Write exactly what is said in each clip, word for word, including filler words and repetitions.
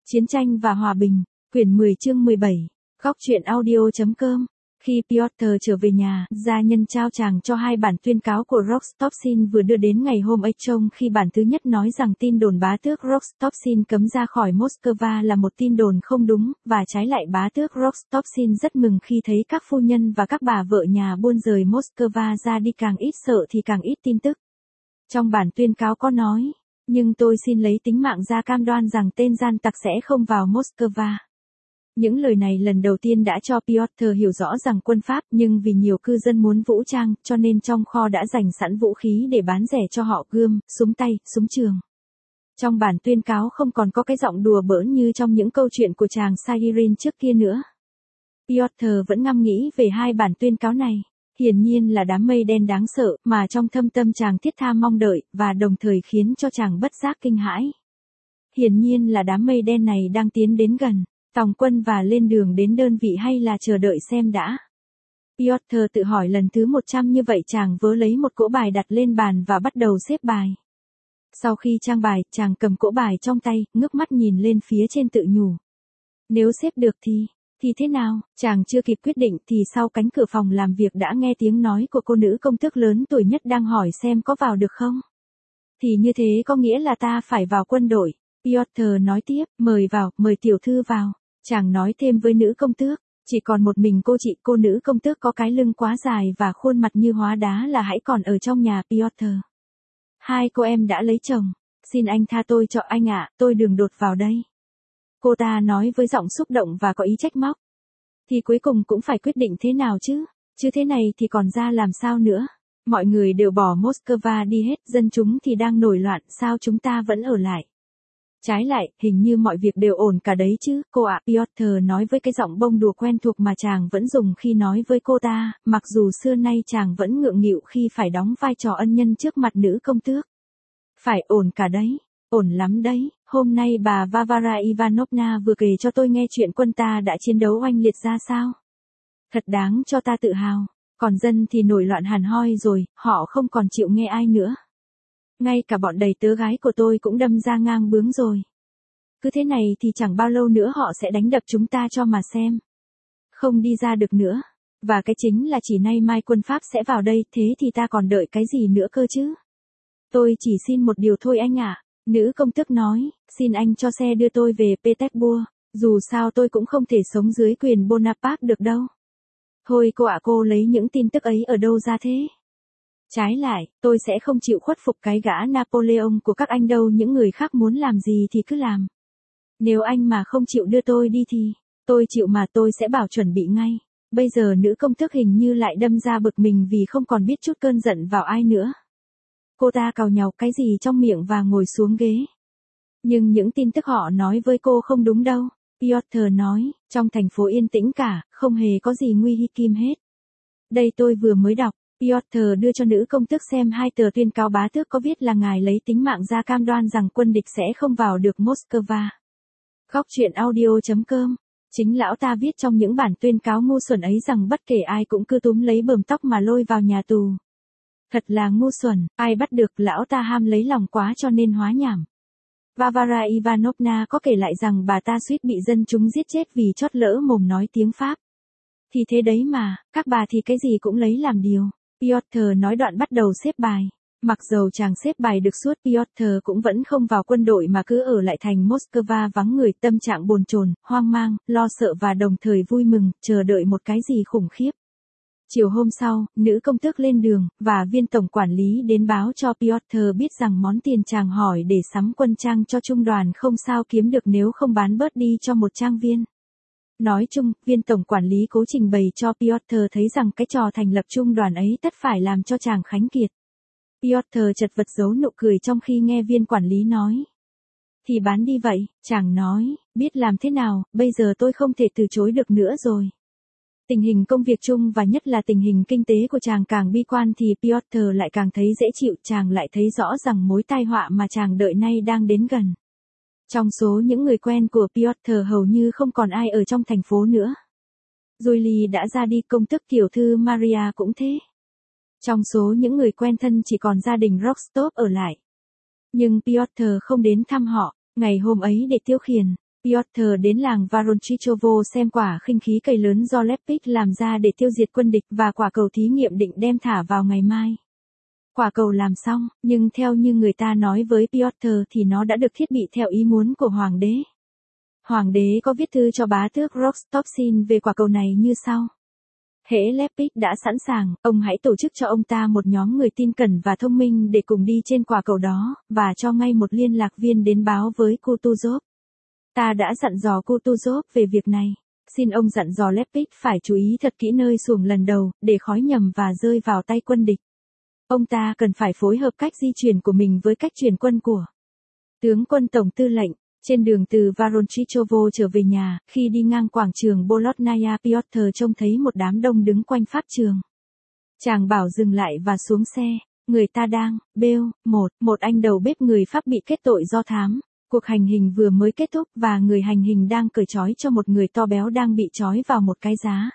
Chiến tranh và hòa bình, quyển mười chương mười bảy, góc truyện audio.com. Khi Piotr trở về nhà, gia nhân trao chàng cho hai bản tuyên cáo của Rostopchin vừa đưa đến ngày hôm ấy, trong khi bản thứ nhất nói rằng tin đồn bá tước Rostopchin cấm ra khỏi Moscow là một tin đồn không đúng, và trái lại bá tước Rostopchin rất mừng khi thấy các phu nhân và các bà vợ nhà buôn rời Moscow ra đi, càng ít sợ thì càng ít tin tức. Trong bản tuyên cáo có nói, nhưng tôi xin lấy tính mạng ra cam đoan rằng tên gian tặc sẽ không vào Moscow. Những lời này lần đầu tiên đã cho Piotr hiểu rõ rằng quân Pháp, nhưng vì nhiều cư dân muốn vũ trang, cho nên trong kho đã dành sẵn vũ khí để bán rẻ cho họ: gươm, súng tay, súng trường. Trong bản tuyên cáo không còn có cái giọng đùa bỡn như trong những câu chuyện của chàng Sairin trước kia nữa. Piotr vẫn ngâm nghĩ về hai bản tuyên cáo này. Hiển nhiên là đám mây đen đáng sợ, mà trong thâm tâm chàng thiết tha mong đợi, và đồng thời khiến cho chàng bất giác kinh hãi. Hiển nhiên là đám mây đen này đang tiến đến gần, tòng quân và lên đường đến đơn vị, hay là chờ đợi xem đã. Piotr tự hỏi lần thứ một trăm như vậy. Chàng vớ lấy một cỗ bài đặt lên bàn và bắt đầu xếp bài. Sau khi trang bài, chàng cầm cỗ bài trong tay, ngước mắt nhìn lên phía trên tự nhủ. Nếu xếp được thì... Thì thế nào? Chàng chưa kịp quyết định thì sau cánh cửa phòng làm việc đã nghe tiếng nói của cô nữ công tước lớn tuổi nhất đang hỏi xem có vào được không. Thì như thế có nghĩa là ta phải vào quân đội. Piotr nói tiếp, mời vào, mời tiểu thư vào. Chàng nói thêm với nữ công tước, chỉ còn một mình cô chị. Cô nữ công tước có cái lưng quá dài và khuôn mặt như hóa đá là hãy còn ở trong nhà Piotr. Hai cô em đã lấy chồng. Xin anh tha tôi cho anh ạ, tôi đường đột vào đây. Cô ta nói với giọng xúc động và có ý trách móc. Thì cuối cùng cũng phải quyết định thế nào chứ, chứ thế này thì còn ra làm sao nữa. Mọi người đều bỏ Moscow đi hết, dân chúng thì đang nổi loạn, sao chúng ta vẫn ở lại? Trái lại, hình như mọi việc đều ổn cả đấy chứ, cô ạ. Piotr nói với cái giọng bông đùa quen thuộc mà chàng vẫn dùng khi nói với cô ta, mặc dù xưa nay chàng vẫn ngượng nghịu khi phải đóng vai trò ân nhân trước mặt nữ công tước. Phải ổn cả đấy. Ổn lắm đấy, hôm nay bà Varvara Ivanovna vừa kể cho tôi nghe chuyện quân ta đã chiến đấu oanh liệt ra sao. Thật đáng cho ta tự hào, còn dân thì nổi loạn hẳn hoi rồi, họ không còn chịu nghe ai nữa. Ngay cả bọn đầy tớ gái của tôi cũng đâm ra ngang bướng rồi. Cứ thế này thì chẳng bao lâu nữa họ sẽ đánh đập chúng ta cho mà xem. Không đi ra được nữa, và cái chính là chỉ nay mai quân Pháp sẽ vào đây, thế thì ta còn đợi cái gì nữa cơ chứ. Tôi chỉ xin một điều thôi anh ạ. Nữ công tước nói, xin anh cho xe đưa tôi về Petersburg, dù sao tôi cũng không thể sống dưới quyền Bonaparte được đâu. Thôi cô ạ, cô lấy những tin tức ấy ở đâu ra thế? Trái lại, tôi sẽ không chịu khuất phục cái gã Napoleon của các anh đâu, những người khác muốn làm gì thì cứ làm. Nếu anh mà không chịu đưa tôi đi thì, tôi chịu mà, tôi sẽ bảo chuẩn bị ngay. Bây giờ nữ công tước hình như lại đâm ra bực mình vì không còn biết chút cơn giận vào ai nữa. Cô ta càu nhàu cái gì trong miệng và ngồi xuống ghế. Nhưng những tin tức họ nói với cô không đúng đâu. Piotr nói, trong thành phố yên tĩnh cả, không hề có gì nguy hiểm hết. Đây tôi vừa mới đọc. Piotr đưa cho nữ công tước xem hai tờ tuyên cáo bá tước có viết là ngài lấy tính mạng ra cam đoan rằng quân địch sẽ không vào được Moscow. Góc truyện audio.com. Chính lão ta viết trong những bản tuyên cáo ngu xuẩn ấy rằng bất kể ai cũng cứ túm lấy bờm tóc mà lôi vào nhà tù. Thật là ngu xuẩn, ai bắt được, lão ta ham lấy lòng quá cho nên hóa nhảm. Varvara Ivanovna có kể lại rằng bà ta suýt bị dân chúng giết chết vì chót lỡ mồm nói tiếng Pháp. Thì thế đấy mà, các bà thì cái gì cũng lấy làm điều. Piotr nói đoạn bắt đầu xếp bài. Mặc dầu chàng xếp bài được suốt, Piotr cũng vẫn không vào quân đội mà cứ ở lại thành Moscow vắng người, tâm trạng bồn chồn, hoang mang, lo sợ và đồng thời vui mừng, chờ đợi một cái gì khủng khiếp. Chiều hôm sau, nữ công tước lên đường, và viên tổng quản lý đến báo cho Piotr biết rằng món tiền chàng hỏi để sắm quân trang cho trung đoàn không sao kiếm được nếu không bán bớt đi cho một trang viên. Nói chung, viên tổng quản lý cố trình bày cho Piotr thấy rằng cái trò thành lập trung đoàn ấy tất phải làm cho chàng khánh kiệt. Piotr chật vật giấu nụ cười trong khi nghe viên quản lý nói. Thì bán đi vậy, chàng nói, biết làm thế nào, bây giờ tôi không thể từ chối được nữa rồi. Tình hình công việc chung và nhất là tình hình kinh tế của chàng càng bi quan thì Piotr lại càng thấy dễ chịu, chàng lại thấy rõ rằng mối tai họa mà chàng đợi nay đang đến gần. Trong số những người quen của Piotr hầu như không còn ai ở trong thành phố nữa. Julie đã ra đi, công tước tiểu thư Maria cũng thế. Trong số những người quen thân chỉ còn gia đình Rostov ở lại. Nhưng Piotr không đến thăm họ, ngày hôm ấy để tiêu khiển. Piotr đến làng Voronchichovo xem quả khinh khí cây lớn do Lepik làm ra để tiêu diệt quân địch và quả cầu thí nghiệm định đem thả vào ngày mai. Quả cầu làm xong, nhưng theo như người ta nói với Piotr thì nó đã được thiết bị theo ý muốn của hoàng đế. Hoàng đế có viết thư cho bá tước Rostopchin về quả cầu này như sau. Hễ Lepik đã sẵn sàng, ông hãy tổ chức cho ông ta một nhóm người tin cẩn và thông minh để cùng đi trên quả cầu đó, và cho ngay một liên lạc viên đến báo với Kutuzov. Ta đã dặn dò Kutuzov về việc này. Xin ông dặn dò Lepik phải chú ý thật kỹ nơi xuồng lần đầu, để khói nhầm và rơi vào tay quân địch. Ông ta cần phải phối hợp cách di chuyển của mình với cách chuyển quân của tướng quân tổng tư lệnh. Trên đường từ Voronchichovo trở về nhà, khi đi ngang quảng trường Bolotnaya, Piotr trông thấy một đám đông đứng quanh pháp trường. Chàng bảo dừng lại và xuống xe. Người ta đang, bêu, một, một anh đầu bếp người Pháp bị kết tội do thám. Cuộc hành hình vừa mới kết thúc và người hành hình đang cởi trói cho một người to béo đang bị trói vào một cái giá.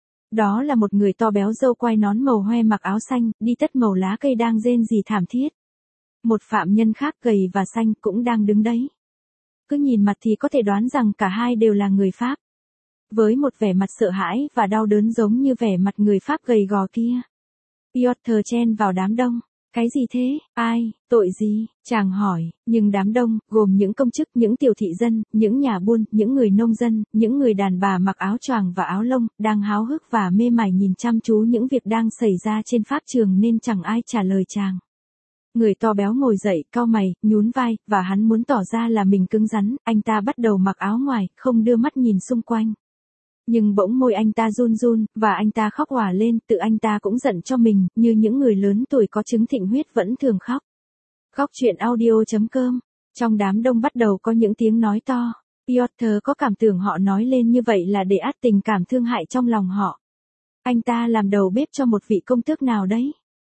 Đó là một người to béo râu quai nón màu hoe mặc áo xanh, đi tất màu lá cây đang rên rỉ thảm thiết. Một phạm nhân khác gầy và xanh cũng đang đứng đấy. Cứ nhìn mặt thì có thể đoán rằng cả hai đều là người Pháp. Với một vẻ mặt sợ hãi và đau đớn giống như vẻ mặt người Pháp gầy gò kia. Piotr chen vào đám đông. Cái gì thế? Ai? Tội gì? Chàng hỏi, nhưng đám đông, gồm những công chức, những tiểu thị dân, những nhà buôn, những người nông dân, những người đàn bà mặc áo choàng và áo lông, đang háo hức và mê mải nhìn chăm chú những việc đang xảy ra trên pháp trường nên chẳng ai trả lời chàng. Người to béo ngồi dậy, cau mày, nhún vai, và hắn muốn tỏ ra là mình cứng rắn, anh ta bắt đầu mặc áo ngoài, không đưa mắt nhìn xung quanh. Nhưng bỗng môi anh ta run run, và anh ta khóc òa lên, tự anh ta cũng giận cho mình, như những người lớn tuổi có chứng thịnh huyết vẫn thường khóc. Góc truyện audio chấm com. Trong đám đông bắt đầu có những tiếng nói to. Piotr có cảm tưởng họ nói lên như vậy là để át tình cảm thương hại trong lòng họ. Anh ta làm đầu bếp cho một vị công tước nào đấy.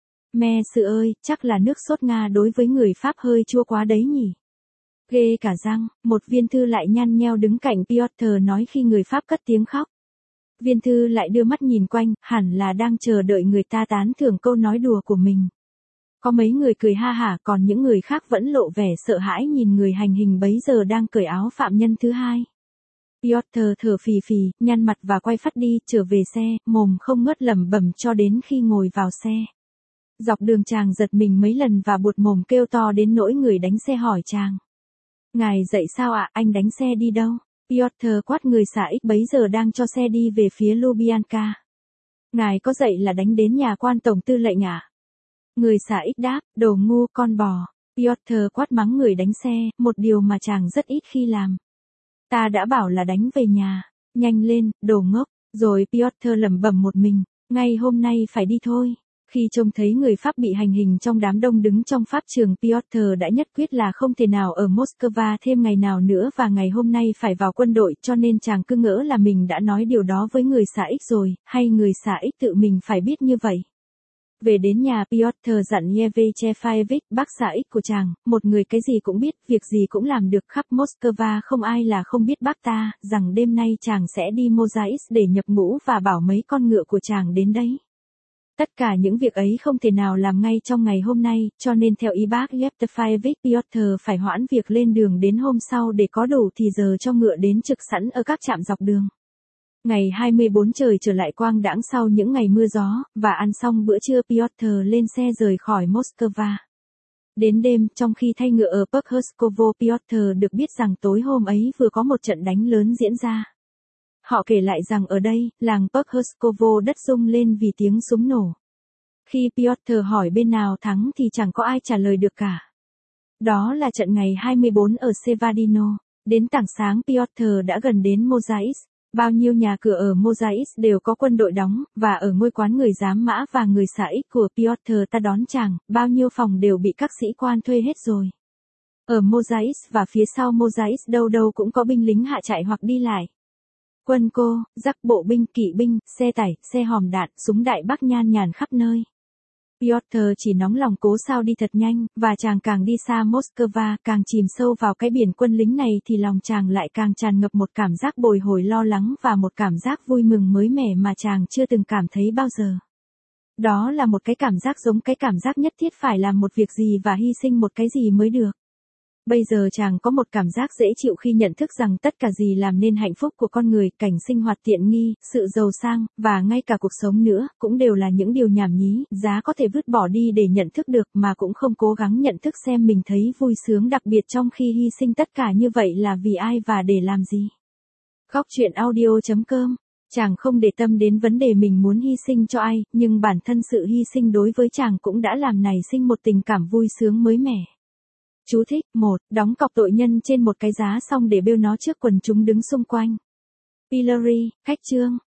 Mẹ sự ơi, chắc là nước sốt Nga đối với người Pháp hơi chua quá đấy nhỉ. Ghê cả răng, một viên thư lại nhăn nheo đứng cạnh Piotr nói khi người Pháp cất tiếng khóc. Viên thư lại đưa mắt nhìn quanh, hẳn là đang chờ đợi người ta tán thưởng câu nói đùa của mình. Có mấy người cười ha hả, còn những người khác vẫn lộ vẻ sợ hãi nhìn người hành hình bấy giờ đang cởi áo phạm nhân thứ hai. Piotr thở phì phì, nhăn mặt và quay phắt đi, trở về xe, mồm không ngớt lẩm bẩm cho đến khi ngồi vào xe. Dọc đường chàng giật mình mấy lần và buột mồm kêu to đến nỗi người đánh xe hỏi chàng. Ngài dậy sao ạ, anh đánh xe đi đâu? Piotr quát người xạ ích bấy giờ đang cho xe đi về phía Lubyanka. Ngài có dậy là đánh đến nhà quan tổng tư lệnh ạ? À? Người xạ ích đáp, đồ ngu con bò. Piotr quát mắng người đánh xe, một điều mà chàng rất ít khi làm. Ta đã bảo là đánh về nhà. Nhanh lên, đồ ngốc. Rồi Piotr lẩm bẩm một mình, ngay hôm nay phải đi thôi. Khi trông thấy người Pháp bị hành hình trong đám đông đứng trong pháp trường, Piotr đã nhất quyết là không thể nào ở Moscow thêm ngày nào nữa và ngày hôm nay phải vào quân đội, cho nên chàng cứ ngỡ là mình đã nói điều đó với người xạ ích rồi, hay người xạ ích tự mình phải biết như vậy. Về đến nhà, Piotr dặn Yevchefaevich, bác xạ ích của chàng, một người cái gì cũng biết, việc gì cũng làm được khắp Moscow không ai là không biết bác ta, rằng đêm nay chàng sẽ đi Mozais để nhập ngũ và bảo mấy con ngựa của chàng đến đấy. Tất cả những việc ấy không thể nào làm ngay trong ngày hôm nay, cho nên theo ý bác Yevchefaevich, Piotr phải hoãn việc lên đường đến hôm sau để có đủ thì giờ cho ngựa đến trực sẵn ở các trạm dọc đường. Ngày hai mươi bốn trời trở lại quang đãng sau những ngày mưa gió, và ăn xong bữa trưa Piotr lên xe rời khỏi Moscow. Đến đêm, trong khi thay ngựa ở Pokhuskovo, Piotr được biết rằng tối hôm ấy vừa có một trận đánh lớn diễn ra. Họ kể lại rằng ở đây, làng Pokhuskovo đất rung lên vì tiếng súng nổ. Khi Piotr hỏi bên nào thắng thì chẳng có ai trả lời được cả. Đó là trận ngày hai mươi bốn ở Sevardino. Đến tảng sáng Piotr đã gần đến Mozais. Bao nhiêu nhà cửa ở Mozais đều có quân đội đóng, và ở ngôi quán người giám mã và người xạ ích của Piotr ta đón chàng, bao nhiêu phòng đều bị các sĩ quan thuê hết rồi. Ở Mozais và phía sau Mozais đâu đâu cũng có binh lính hạ trại hoặc đi lại. Quân cô, giặc bộ binh, kỵ binh, xe tải, xe hòm đạn, súng đại bác nhan nhản khắp nơi. Piotr chỉ nóng lòng cố sao đi thật nhanh, và chàng càng đi xa Moscow, càng chìm sâu vào cái biển quân lính này thì lòng chàng lại càng tràn ngập một cảm giác bồi hồi lo lắng và một cảm giác vui mừng mới mẻ mà chàng chưa từng cảm thấy bao giờ. Đó là một cái cảm giác giống cái cảm giác nhất thiết phải làm một việc gì và hy sinh một cái gì mới được. Bây giờ chàng có một cảm giác dễ chịu khi nhận thức rằng tất cả gì làm nên hạnh phúc của con người, cảnh sinh hoạt tiện nghi, sự giàu sang, và ngay cả cuộc sống nữa, cũng đều là những điều nhảm nhí, giá có thể vứt bỏ đi để nhận thức được mà cũng không cố gắng nhận thức xem mình thấy vui sướng đặc biệt trong khi hy sinh tất cả như vậy là vì ai và để làm gì. Góc truyện audio chấm com. Chàng không để tâm đến vấn đề mình muốn hy sinh cho ai, nhưng bản thân sự hy sinh đối với chàng cũng đã làm nảy sinh một tình cảm vui sướng mới mẻ. Chú thích: một. Đóng cọc tội nhân trên một cái giá xong để bêu nó trước quần chúng đứng xung quanh. Pillory, khách chương.